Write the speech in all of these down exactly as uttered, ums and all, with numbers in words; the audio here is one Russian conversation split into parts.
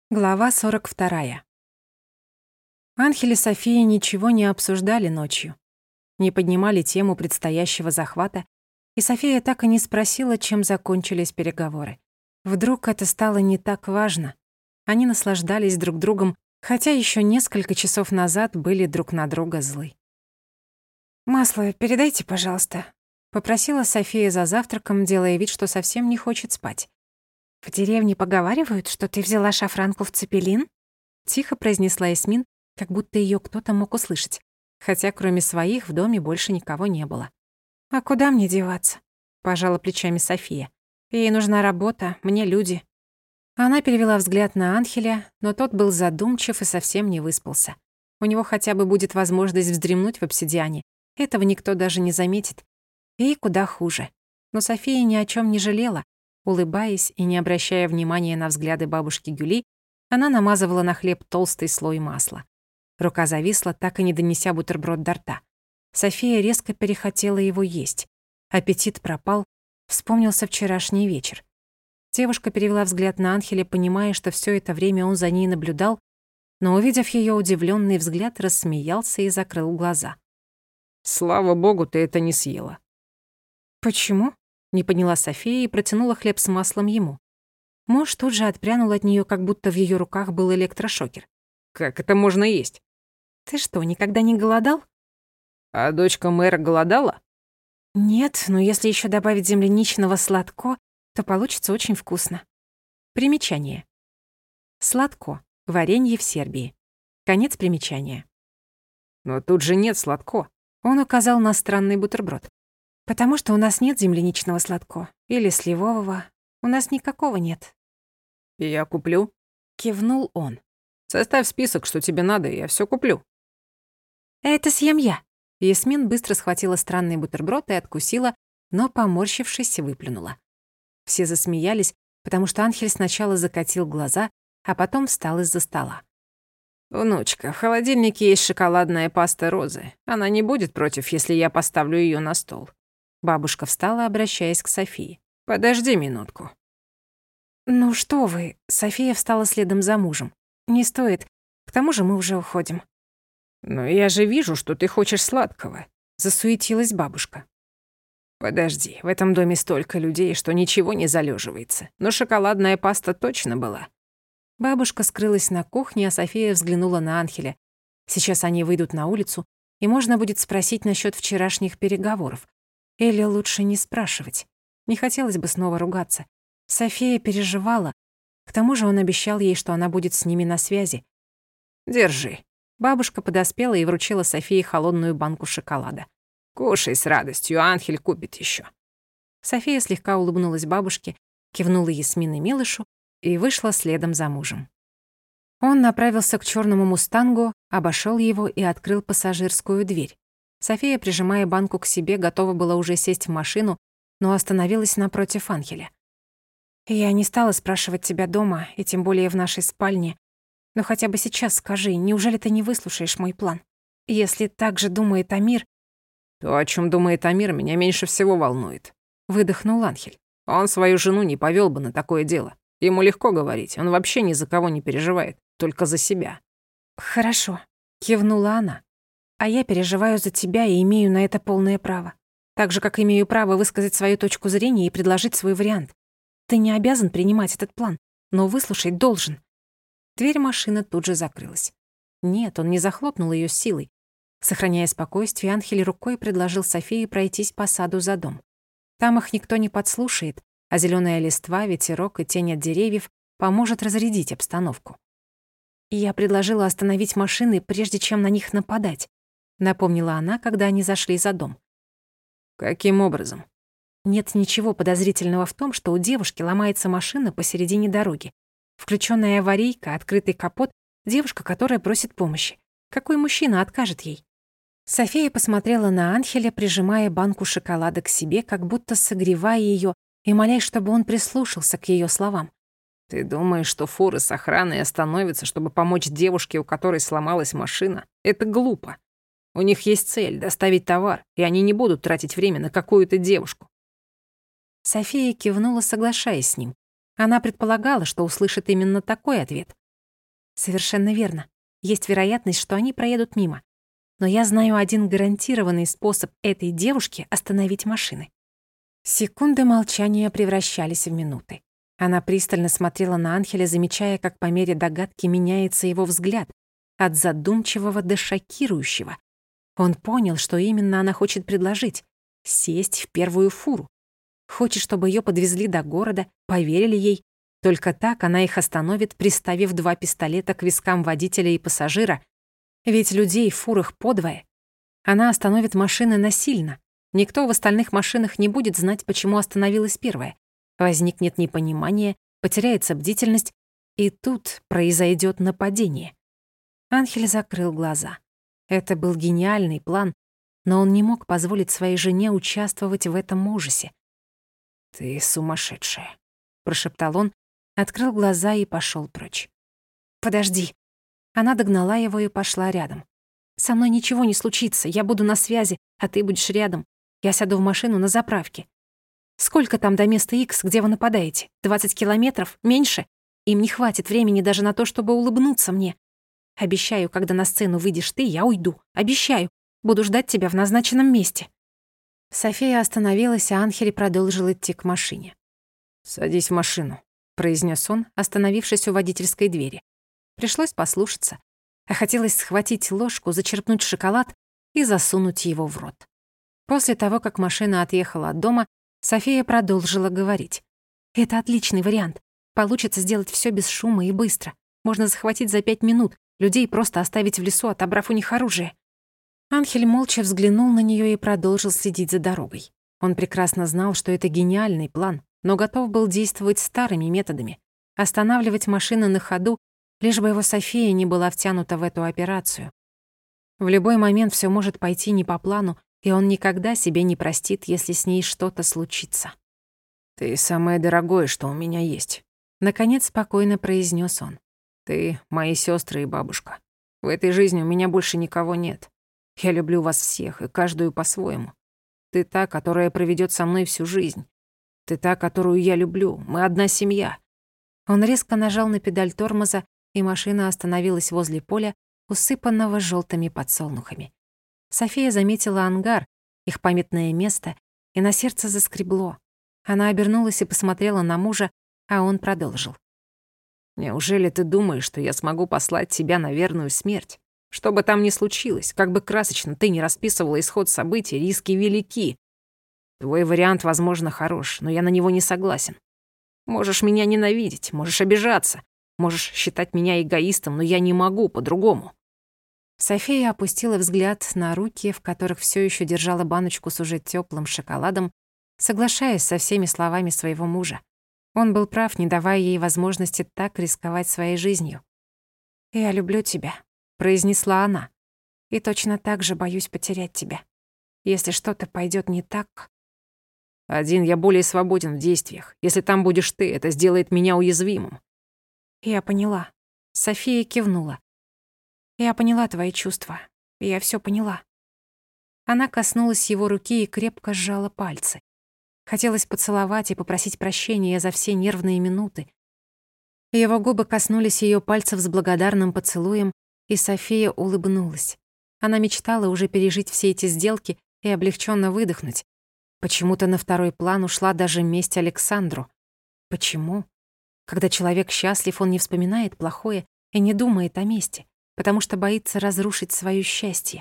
Глава сорок вторая. Анхель и София ничего не обсуждали ночью. Не поднимали тему предстоящего захвата, и София так и не спросила, чем закончились переговоры. Вдруг это стало не так важно. Они наслаждались друг другом, хотя еще несколько часов назад были друг на друга злы. «Масло передайте, пожалуйста», — попросила София за завтраком, делая вид, что совсем не хочет спать. «В деревне поговаривают, что ты взяла шафранку в Цепелин?» — тихо произнесла Ясмин, как будто её кто-то мог услышать, хотя кроме своих в доме больше никого не было. «А куда мне деваться?» — пожала плечами София. «Ей нужна работа, мне люди». Она перевела взгляд на Анхеля, но тот был задумчив и совсем не выспался. У него хотя бы будет возможность вздремнуть в обсидиане. Этого никто даже не заметит. Ей куда хуже. Но София ни о чём не жалела. Улыбаясь и не обращая внимания на взгляды бабушки Гюли, она намазывала на хлеб толстый слой масла. Рука зависла, так и не донеся бутерброд до рта. София резко перехотела его есть. Аппетит пропал, вспомнился вчерашний вечер. Девушка перевела взгляд на Анхеля, понимая, что всё это время он за ней наблюдал, но, увидев её удивлённый взгляд, рассмеялся и закрыл глаза. «Слава богу, ты это не съела». «Почему?» — не поняла София и протянула хлеб с маслом ему. Муж тут же отпрянул от неё, как будто в её руках был электрошокер. «Как это можно есть?» «Ты что, никогда не голодал?» «А дочка мэра голодала?» «Нет, но если ещё добавить земляничного сладко, то получится очень вкусно». Примечание. Сладко. Варенье в Сербии. Конец примечания. «Но тут же нет сладко». Он указал на странный бутерброд. «Потому что у нас нет земляничного сладко. Или сливового. У нас никакого нет». «Я куплю?» — кивнул он. «Составь список, что тебе надо, и я всё куплю». «Это съем я». Ясмин быстро схватила странный бутерброд и откусила, но, поморщившись, выплюнула. Все засмеялись, потому что Анхель сначала закатил глаза, а потом встал из-за стола. «Внучка, в холодильнике есть шоколадная паста Розы. Она не будет против, если я поставлю её на стол». Бабушка встала, обращаясь к Софии. «Подожди минутку». «Ну что вы?» София встала следом за мужем. «Не стоит. К тому же мы уже уходим». «Но я же вижу, что ты хочешь сладкого», — засуетилась бабушка. «Подожди, в этом доме столько людей, что ничего не залеживается. Но шоколадная паста точно была». Бабушка скрылась на кухне, а София взглянула на Анхеля. Сейчас они выйдут на улицу, и можно будет спросить насчет вчерашних переговоров. Или лучше не спрашивать. Не хотелось бы снова ругаться. София переживала. К тому же он обещал ей, что она будет с ними на связи. «Держи». Бабушка подоспела и вручила Софии холодную банку шоколада. «Кушай с радостью, Анхель купит ещё». София слегка улыбнулась бабушке, кивнула Ясмин и Милышу и вышла следом за мужем. Он направился к чёрному мустангу, обошёл его и открыл пассажирскую дверь. София, прижимая банку к себе, готова была уже сесть в машину, но остановилась напротив Анхеля. «Я не стала спрашивать тебя дома, и тем более в нашей спальне, но хотя бы сейчас скажи, неужели ты не выслушаешь мой план? Если так же думает Амир...» «То, о чём думает Амир, меня меньше всего волнует», — выдохнул Анхель. «Он свою жену не повёл бы на такое дело. Ему легко говорить, он вообще ни за кого не переживает, только за себя». «Хорошо», — кивнула она. «А я переживаю за тебя и имею на это полное право. Так же, как имею право высказать свою точку зрения и предложить свой вариант. Ты не обязан принимать этот план, но выслушать должен». Дверь машины тут же закрылась. Нет, он не захлопнул её силой. Сохраняя спокойствие, Анхель рукой предложил Софии пройтись по саду за дом. Там их никто не подслушает, а зелёная листва, ветерок и тень от деревьев поможет разрядить обстановку. «Я предложила остановить машины, прежде чем на них нападать», — напомнила она, когда они зашли за дом. «Каким образом?» «Нет ничего подозрительного в том, что у девушки ломается машина посередине дороги. Включённая аварийка, открытый капот, девушка, которая просит помощи. Какой мужчина откажет ей?» София посмотрела на Анхеля, прижимая банку шоколада к себе, как будто согревая её и молясь, чтобы он прислушался к её словам. «Ты думаешь, что фуры с охраной остановятся, чтобы помочь девушке, у которой сломалась машина? Это глупо. У них есть цель — доставить товар, и они не будут тратить время на какую-то девушку». София кивнула, соглашаясь с ним. Она предполагала, что услышит именно такой ответ. Совершенно верно. Есть вероятность, что они проедут мимо. Но я знаю один гарантированный способ этой девушки остановить машины. Секунды молчания превращались в минуты. Она пристально смотрела на Анхеля, замечая, как по мере догадки меняется его взгляд, от задумчивого до шокирующего. Он понял, что именно она хочет предложить — сесть в первую фуру. Хочет, чтобы ее подвезли до города, поверили ей. Только так она их остановит, приставив два пистолета к вискам водителя и пассажира. Ведь людей в фурах подвое. Она остановит машины насильно. Никто в остальных машинах не будет знать, почему остановилась первая. Возникнет непонимание, потеряется бдительность, и тут произойдет нападение. Анхель закрыл глаза. Это был гениальный план, но он не мог позволить своей жене участвовать в этом ужасе. «Ты сумасшедшая», — прошептал он, открыл глаза и пошел прочь. «Подожди». Она догнала его и пошла рядом. «Со мной ничего не случится, я буду на связи, а ты будешь рядом. Я сяду в машину на заправке. Сколько там до места Икс, где вы нападаете? двадцать километров? Меньше? Им не хватит времени даже на то, чтобы улыбнуться мне. Обещаю, когда на сцену выйдешь ты, я уйду. Обещаю. Буду ждать тебя в назначенном месте». София остановилась, а Анхель продолжил идти к машине. «Садись в машину», — произнес он, остановившись у водительской двери. Пришлось послушаться, а хотелось схватить ложку, зачерпнуть шоколад и засунуть его в рот. После того, как машина отъехала от дома, София продолжила говорить. «Это отличный вариант. Получится сделать всё без шума и быстро. Можно захватить за пять минут, людей просто оставить в лесу, отобрав у них оружие». Анхель молча взглянул на неё и продолжил следить за дорогой. Он прекрасно знал, что это гениальный план, но готов был действовать старыми методами, останавливать машины на ходу, лишь бы его София не была втянута в эту операцию. В любой момент всё может пойти не по плану, и он никогда себе не простит, если с ней что-то случится. «Ты самое дорогое, что у меня есть», — наконец спокойно произнес он. «Ты — мои сестры и бабушка. В этой жизни у меня больше никого нет. Я люблю вас всех, и каждую по-своему. Ты та, которая проведет со мной всю жизнь. Ты та, которую я люблю. Мы одна семья». Он резко нажал на педаль тормоза, и машина остановилась возле поля, усыпанного желтыми подсолнухами. София заметила ангар, их памятное место, и на сердце заскребло. Она обернулась и посмотрела на мужа, а он продолжил. «Неужели ты думаешь, что я смогу послать тебя на верную смерть? Что бы там ни случилось, как бы красочно ты ни расписывала исход событий, риски велики. Твой вариант, возможно, хорош, но я на него не согласен. Можешь меня ненавидеть, можешь обижаться, можешь считать меня эгоистом, но я не могу по-другому». София опустила взгляд на руки, в которых все еще держала баночку с уже теплым шоколадом, соглашаясь со всеми словами своего мужа. Он был прав, не давая ей возможности так рисковать своей жизнью. «Я люблю тебя», — произнесла она, «и точно так же боюсь потерять тебя. Если что-то пойдет не так...» «Один я более свободен в действиях. Если там будешь ты, это сделает меня уязвимым». «Я поняла». София кивнула. «Я поняла твои чувства. Я всё поняла». Она коснулась его руки и крепко сжала пальцы. Хотелось поцеловать и попросить прощения за все нервные минуты. Его губы коснулись её пальцев с благодарным поцелуем, и София улыбнулась. Она мечтала уже пережить все эти сделки и облегченно выдохнуть. Почему-то на второй план ушла даже месть Александру. Почему? Когда человек счастлив, он не вспоминает плохое и не думает о мести, потому что боится разрушить своё счастье.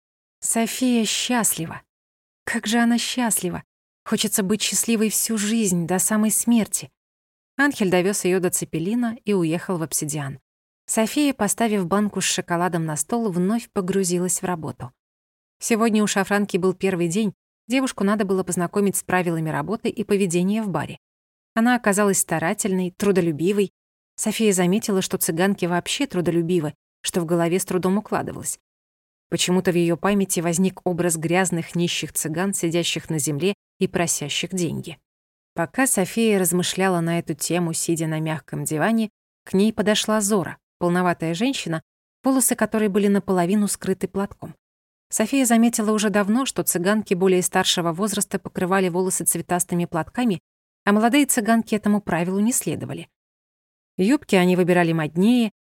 София счастлива. Как же она счастлива. Хочется быть счастливой всю жизнь, до самой смерти. Анхель довёз её до Цепелина и уехал в Обсидиан. София, поставив банку с шоколадом на стол, вновь погрузилась в работу. Сегодня у Шафранки был первый день, девушку надо было познакомить с правилами работы и поведения в баре. Она оказалась старательной, трудолюбивой. София заметила, что цыганки вообще трудолюбивы, что в голове с трудом укладывалось. Почему-то в её памяти возник образ грязных нищих цыган, сидящих на земле и просящих деньги. Пока София размышляла на эту тему, сидя на мягком диване, к ней подошла Зора, полноватая женщина, волосы которой были наполовину скрыты платком. София заметила уже давно, что цыганки более старшего возраста покрывали волосы цветастыми платками, а молодые цыганки этому правилу не следовали. Юбки они выбирали моднее,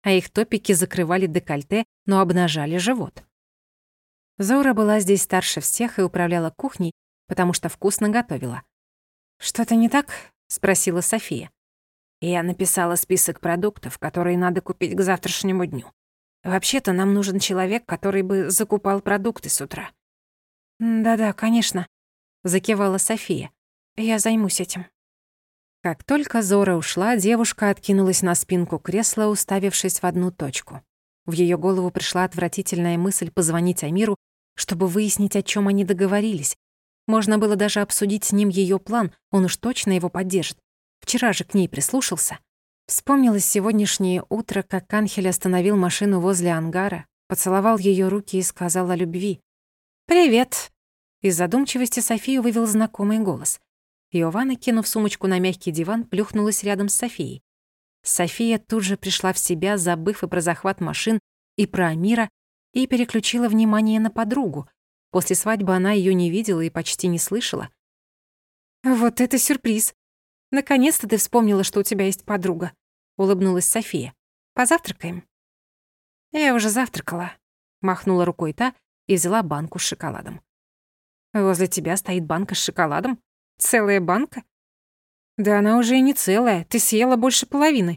а их топики закрывали декольте, но обнажали живот. Зора была здесь старше всех и управляла кухней, потому что вкусно готовила. «Что-то не так?» — спросила София. «Я написала список продуктов, которые надо купить к завтрашнему дню. Вообще-то нам нужен человек, который бы закупал продукты с утра». «Да-да, конечно», — закивала София. «Я займусь этим». Как только Зора ушла, девушка откинулась на спинку кресла, уставившись в одну точку. В её голову пришла отвратительная мысль позвонить Амиру, чтобы выяснить, о чём они договорились. Можно было даже обсудить с ним её план, он уж точно его поддержит. Вчера же к ней прислушался. Вспомнилось сегодняшнее утро, как Анхель остановил машину возле ангара, поцеловал её руки и сказал о любви. «Привет!» Из задумчивости Софию вывел знакомый голос. Йована, кинув сумочку на мягкий диван, плюхнулась рядом с Софией. София тут же пришла в себя, забыв и про захват машин, и про Амира, и переключила внимание на подругу. После свадьбы она её не видела и почти не слышала. «Вот это сюрприз! Наконец-то ты вспомнила, что у тебя есть подруга», — улыбнулась София. «Позавтракаем?» «Я уже завтракала», — махнула рукой та и взяла банку с шоколадом. «Возле тебя стоит банка с шоколадом? Целая банка?» «Да она уже и не целая, ты съела больше половины».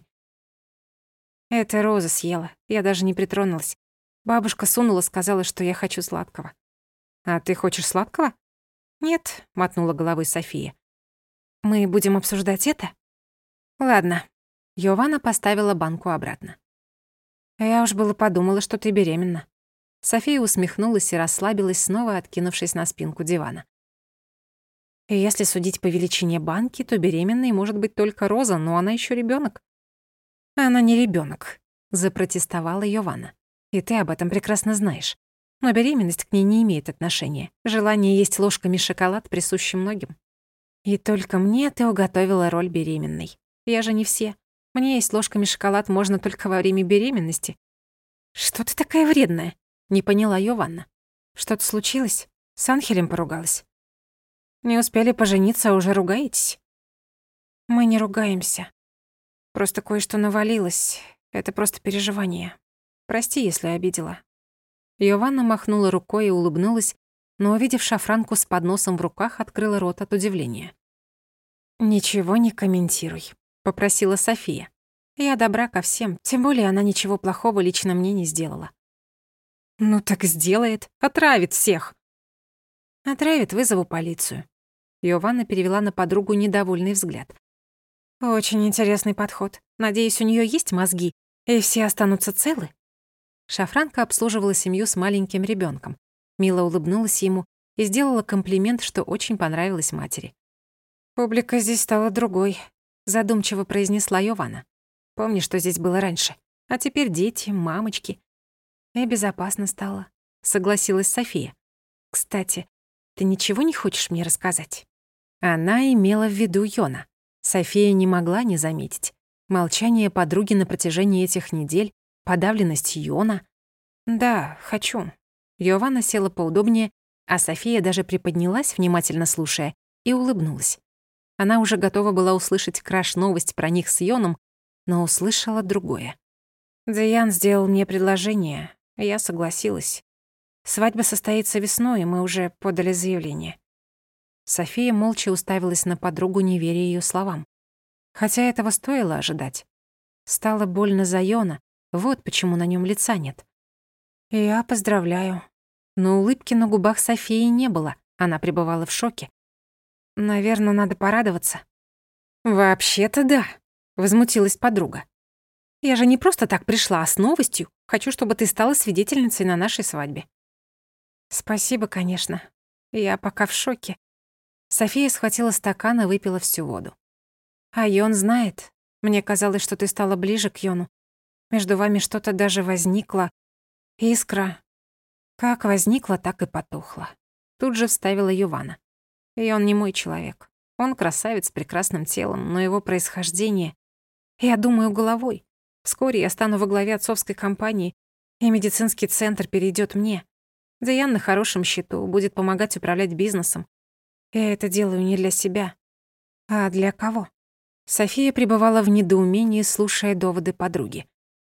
«Это Роза съела, я даже не притронулась. Бабушка сунула, сказала, что я хочу сладкого». «А ты хочешь сладкого?» «Нет», — мотнула головой София. «Мы будем обсуждать это?» «Ладно». Йована поставила банку обратно. «Я уж было подумала, что ты беременна». София усмехнулась и расслабилась, снова откинувшись на спинку дивана. И если судить по величине банки, то беременной может быть только Роза, но она ещё ребёнок. «Она не ребёнок», — запротестовала Йована. «И ты об этом прекрасно знаешь. Но беременность к ней не имеет отношения. Желание есть ложками шоколад присуще многим. И только мне ты уготовила роль беременной. Я же не все. Мне есть ложками шоколад можно только во время беременности». «Что ты такая вредная?» — не поняла Йована. «Что-то случилось? С Анхелем поругалась?» «Не успели пожениться, а уже ругаетесь?» «Мы не ругаемся. Просто кое-что навалилось. Это просто переживание. Прости, если обидела». Йована махнула рукой и улыбнулась, но, увидев шафранку с подносом в руках, открыла рот от удивления. «Ничего не комментируй», — попросила София. «Я добра ко всем, тем более она ничего плохого лично мне не сделала». «Ну так сделает, отравит всех». «Отравит, вызову полицию». Йована перевела на подругу недовольный взгляд. «Очень интересный подход. Надеюсь, у неё есть мозги, и все останутся целы?» Шафранка обслуживала семью с маленьким ребёнком. Мила улыбнулась ему и сделала комплимент, что очень понравилось матери. «Публика здесь стала другой», — задумчиво произнесла Йована. «Помни, что здесь было раньше. А теперь дети, мамочки». «И безопасно стало», — согласилась София. «Кстати, ты ничего не хочешь мне рассказать?» Она имела в виду Йона. София не могла не заметить. Молчание подруги на протяжении этих недель, подавленность Йона. «Да, хочу». Йована села поудобнее, а София даже приподнялась, внимательно слушая, и улыбнулась. Она уже готова была услышать краш-новость про них с Йоном, но услышала другое. «Дзиян сделал мне предложение, я согласилась. Свадьба состоится весной, и мы уже подали заявление». София молча уставилась на подругу, не веря её словам. Хотя этого стоило ожидать. Стало больно за Йона, вот почему на нём лица нет. «Я поздравляю». Но улыбки на губах Софии не было, она пребывала в шоке. «Наверное, надо порадоваться». «Вообще-то да», — возмутилась подруга. «Я же не просто так пришла, а с новостью. Хочу, чтобы ты стала свидетельницей на нашей свадьбе». «Спасибо, конечно. Я пока в шоке». София схватила стакан и выпила всю воду. «А Йон знает. Мне казалось, что ты стала ближе к Йону. Между вами что-то даже возникло. Искра. Как возникла, так и потухла». Тут же вставила Йована. И он не мой человек. Он красавец с прекрасным телом, но его происхождение... Я думаю головой. Вскоре я стану во главе отцовской компании, и медицинский центр перейдет мне. Дзиян на хорошем счету, будет помогать управлять бизнесом. Я это делаю не для себя. А для кого? София пребывала в недоумении, слушая доводы подруги.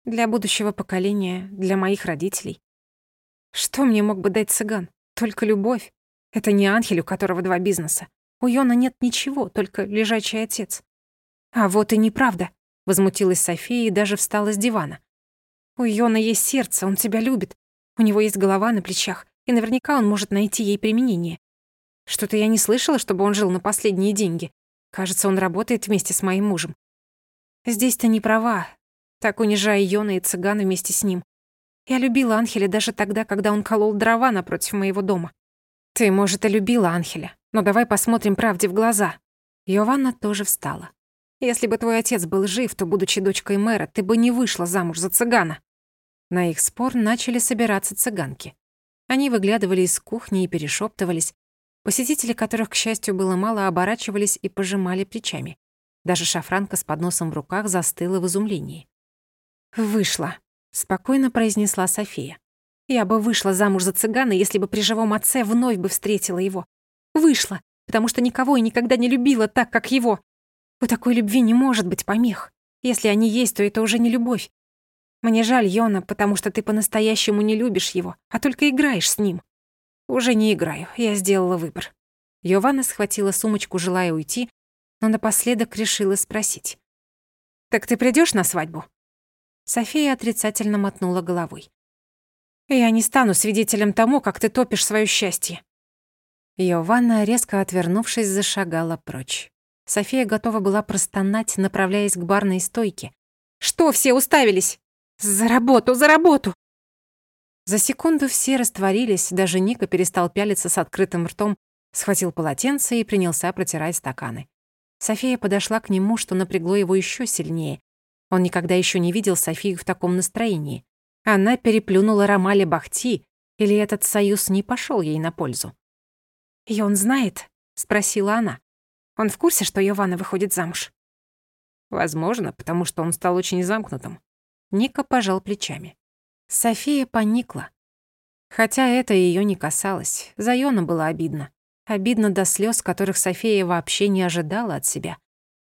Для будущего поколения, для моих родителей. Что мне мог бы дать цыган? Только любовь. Это не Анхель, у которого два бизнеса. У Йона нет ничего, только лежачий отец. А вот и неправда, возмутилась София и даже встала с дивана. У Йона есть сердце, он тебя любит. У него есть голова на плечах, и наверняка он может найти ей применение. Что-то я не слышала, чтобы он жил на последние деньги. Кажется, он работает вместе с моим мужем. Здесь ты не права, так унижая Йона и цыгана вместе с ним. Я любила Анхеля даже тогда, когда он колол дрова напротив моего дома. Ты, может, и любила Анхеля, но давай посмотрим правде в глаза. Йованна тоже встала. Если бы твой отец был жив, то, будучи дочкой мэра, ты бы не вышла замуж за цыгана. На их спор начали собираться цыганки. Они выглядывали из кухни и перешептывались. Посетители, которых, к счастью, было мало, оборачивались и пожимали плечами. Даже шафранка с подносом в руках застыла в изумлении. «Вышла», — спокойно произнесла София. «Я бы вышла замуж за цыгана, если бы при живом отце вновь бы встретила его. Вышла, потому что никого и никогда не любила так, как его. У такой любви не может быть помех. Если они есть, то это уже не любовь. Мне жаль Йона, потому что ты по-настоящему не любишь его, а только играешь с ним». «Уже не играю, я сделала выбор». Йованна схватила сумочку, желая уйти, но напоследок решила спросить. «Так ты придёшь на свадьбу?» София отрицательно мотнула головой. «Я не стану свидетелем тому, как ты топишь своё счастье». Йованна, резко отвернувшись, зашагала прочь. София готова была простонать, направляясь к барной стойке. «Что все уставились? За работу, за работу!» За секунду все растворились, даже Ника перестал пялиться с открытым ртом, схватил полотенце и принялся протирать стаканы. София подошла к нему, что напрягло его ещё сильнее. Он никогда ещё не видел Софию в таком настроении. Она переплюнула Ромале Бахти, или этот союз не пошёл ей на пользу. «И он знает?» — спросила она. «Он в курсе, что Йованна выходит замуж?» Возможно, потому что он стал очень замкнутым. Ника пожал плечами. София поникла. Хотя это её не касалось, за Йона было обидно. Обидно до слёз, которых София вообще не ожидала от себя.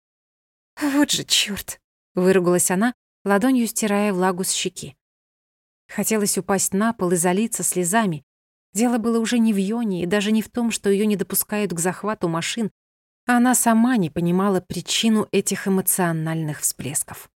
«Вот же чёрт!» — выругалась она, ладонью стирая влагу с щеки. Хотелось упасть на пол и залиться слезами. Дело было уже не в Йоне и даже не в том, что её не допускают к захвату машин, а она сама не понимала причину этих эмоциональных всплесков.